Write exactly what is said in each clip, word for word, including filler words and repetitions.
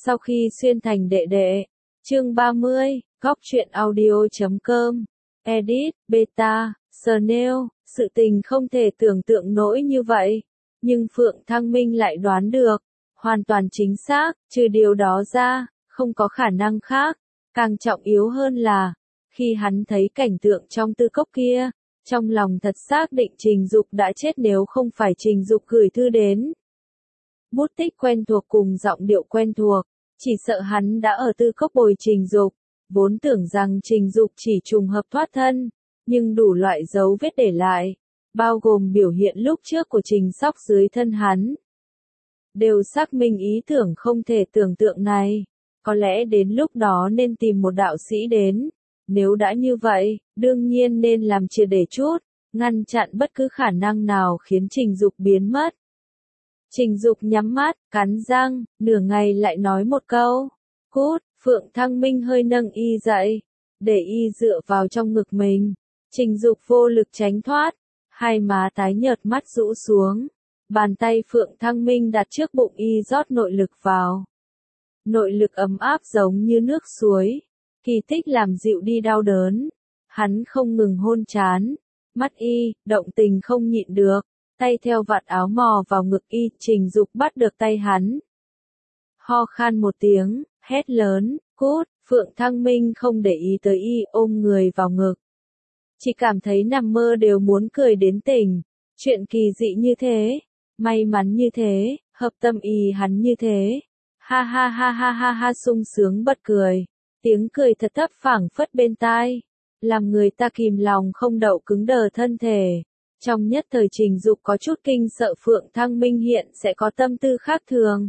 Sau khi xuyên thành đệ đệ. Chương ba mươi, góc truyện audio chấm com. Edit, beta, Snail, sự tình không thể tưởng tượng nổi như vậy. Nhưng Phượng Thăng Minh lại đoán được. Hoàn toàn chính xác, trừ điều đó ra, không có khả năng khác. Càng trọng yếu hơn là, khi hắn thấy cảnh tượng trong tư cốc kia, trong lòng thật xác định Trình Dục đã chết nếu không phải Trình Dục gửi thư đến. Bút tích quen thuộc cùng giọng điệu quen thuộc, chỉ sợ hắn đã ở tư cốc bồi Trình Dục, vốn tưởng rằng Trình Dục chỉ trùng hợp thoát thân, nhưng đủ loại dấu vết để lại, bao gồm biểu hiện lúc trước của Trình Sóc dưới thân hắn, đều xác minh ý tưởng không thể tưởng tượng này. Có lẽ đến lúc đó nên tìm một đạo sĩ đến. Nếu đã như vậy, đương nhiên nên làm triệt để chút, ngăn chặn bất cứ khả năng nào khiến Trình Dục biến mất. Trình Dục nhắm mắt, cắn răng, nửa ngày lại nói một câu. Cút, Phượng Thăng Minh hơi nâng y dậy, để y dựa vào trong ngực mình. Trình Dục vô lực tránh thoát, hai má tái nhợt mắt rũ xuống. Bàn tay Phượng Thăng Minh đặt trước bụng y rót nội lực vào. Nội lực ấm áp giống như nước suối, kỳ tích làm dịu đi đau đớn. Hắn không ngừng hôn trán, mắt y, động tình không nhịn được, tay theo vạt áo mò vào ngực y, Trình Dục bắt được tay hắn. Ho khan một tiếng, hét lớn, cút, Phượng Thăng Minh không để ý tới y, ôm người vào ngực. Chỉ cảm thấy nằm mơ đều muốn cười đến tỉnh, chuyện kỳ dị như thế, may mắn như thế, hợp tâm ý hắn như thế. Ha ha ha ha ha ha sung sướng bật cười, tiếng cười thật thấp phảng phất bên tai, làm người ta kìm lòng không đậu cứng đờ thân thể. Trong nhất thời Trình Dục có chút kinh sợ Phượng Thăng Minh hiện sẽ có tâm tư khác thường.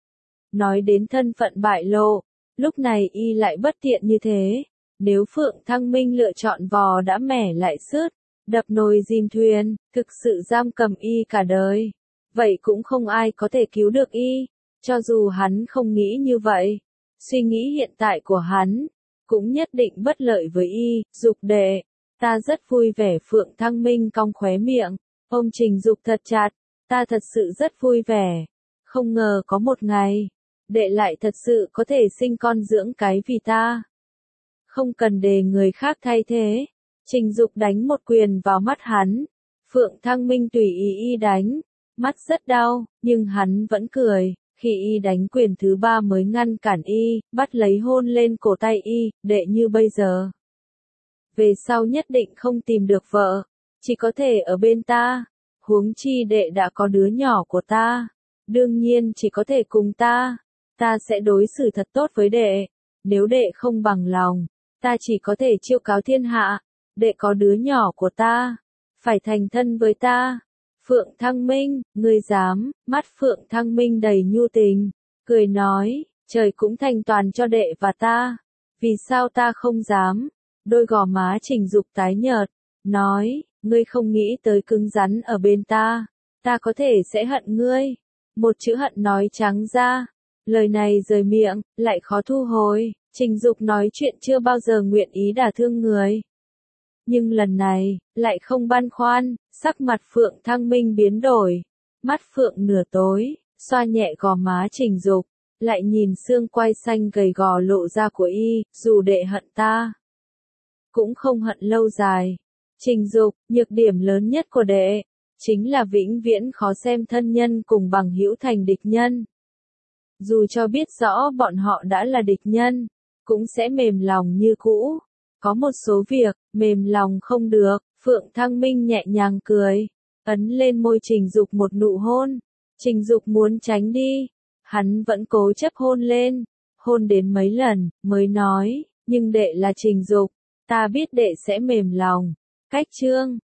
Nói đến thân phận bại lộ, lúc này y lại bất tiện như thế, nếu Phượng Thăng Minh lựa chọn vò đã mẻ lại sứt, đập nồi dìm thuyền, thực sự giam cầm y cả đời, vậy cũng không ai có thể cứu được y. Cho dù hắn không nghĩ như vậy, suy nghĩ hiện tại của hắn, cũng nhất định bất lợi với y. Dục đệ, ta rất vui vẻ. Phượng Thăng Minh cong khóe miệng, ôm Trình Dục thật chặt, ta thật sự rất vui vẻ. Không ngờ có một ngày, đệ lại thật sự có thể sinh con dưỡng cái vì ta. Không cần để người khác thay thế. Trình Dục đánh một quyền vào mắt hắn. Phượng Thăng Minh tùy ý y đánh, mắt rất đau, nhưng hắn vẫn cười. Khi y đánh quyền thứ ba mới ngăn cản y, bắt lấy hôn lên cổ tay y, đệ như bây giờ. Về sau nhất định không tìm được vợ, chỉ có thể ở bên ta, huống chi đệ đã có đứa nhỏ của ta, đương nhiên chỉ có thể cùng ta, ta sẽ đối xử thật tốt với đệ, nếu đệ không bằng lòng, ta chỉ có thể chiêu cáo thiên hạ, đệ có đứa nhỏ của ta, phải thành thân với ta. Phượng Thăng Minh, ngươi dám, mắt Phượng Thăng Minh đầy nhu tình, cười nói, trời cũng thành toàn cho đệ và ta, vì sao ta không dám, đôi gò má Trình Dục tái nhợt, nói, ngươi không nghĩ tới cứng rắn ở bên ta, ta có thể sẽ hận ngươi, một chữ hận nói trắng ra, lời này rời miệng, lại khó thu hồi, Trình Dục nói chuyện chưa bao giờ nguyện ý đả thương người. Nhưng lần này, lại không băn khoăn, sắc mặt Phượng Thăng Minh biến đổi. Mắt Phượng nửa tối, xoa nhẹ gò má Trình Dục, lại nhìn xương quai xanh gầy gò lộ ra của y, dù đệ hận ta, cũng không hận lâu dài. Trình Dục, nhược điểm lớn nhất của đệ, chính là vĩnh viễn khó xem thân nhân cùng bằng hữu thành địch nhân. Dù cho biết rõ bọn họ đã là địch nhân, cũng sẽ mềm lòng như cũ. Có một số việc, mềm lòng không được. Phượng Thăng Minh nhẹ nhàng cười, ấn lên môi Trình Dục một nụ hôn. Trình Dục muốn tránh đi, hắn vẫn cố chấp hôn lên, hôn đến mấy lần, mới nói, nhưng đệ là Trình Dục, ta biết đệ sẽ mềm lòng. Cách chương